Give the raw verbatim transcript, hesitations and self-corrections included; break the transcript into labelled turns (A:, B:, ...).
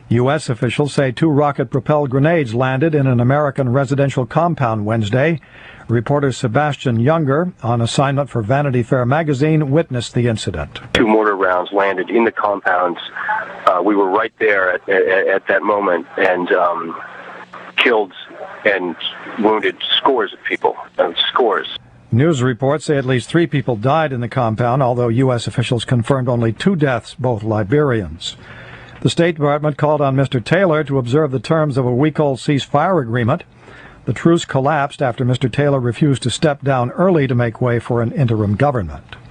A: U S officials say two rocket-propelled grenades landed in an American residential compound Wednesday. Reporter Sebastian Younger, on assignment for Vanity Fair magazine, witnessed the incident.
B: Two mortar rounds landed in the compounds. Uh, we were right there at, at, at that moment and um, killed and wounded scores of people, uh, scores.
A: News reports say at least three people died in the compound, although U S officials confirmed only two deaths, both Liberians. The State Department called on Mister Taylor to observe the terms of a week-old ceasefire agreement. The truce collapsed after Mister Taylor refused to step down early to make way for an interim government.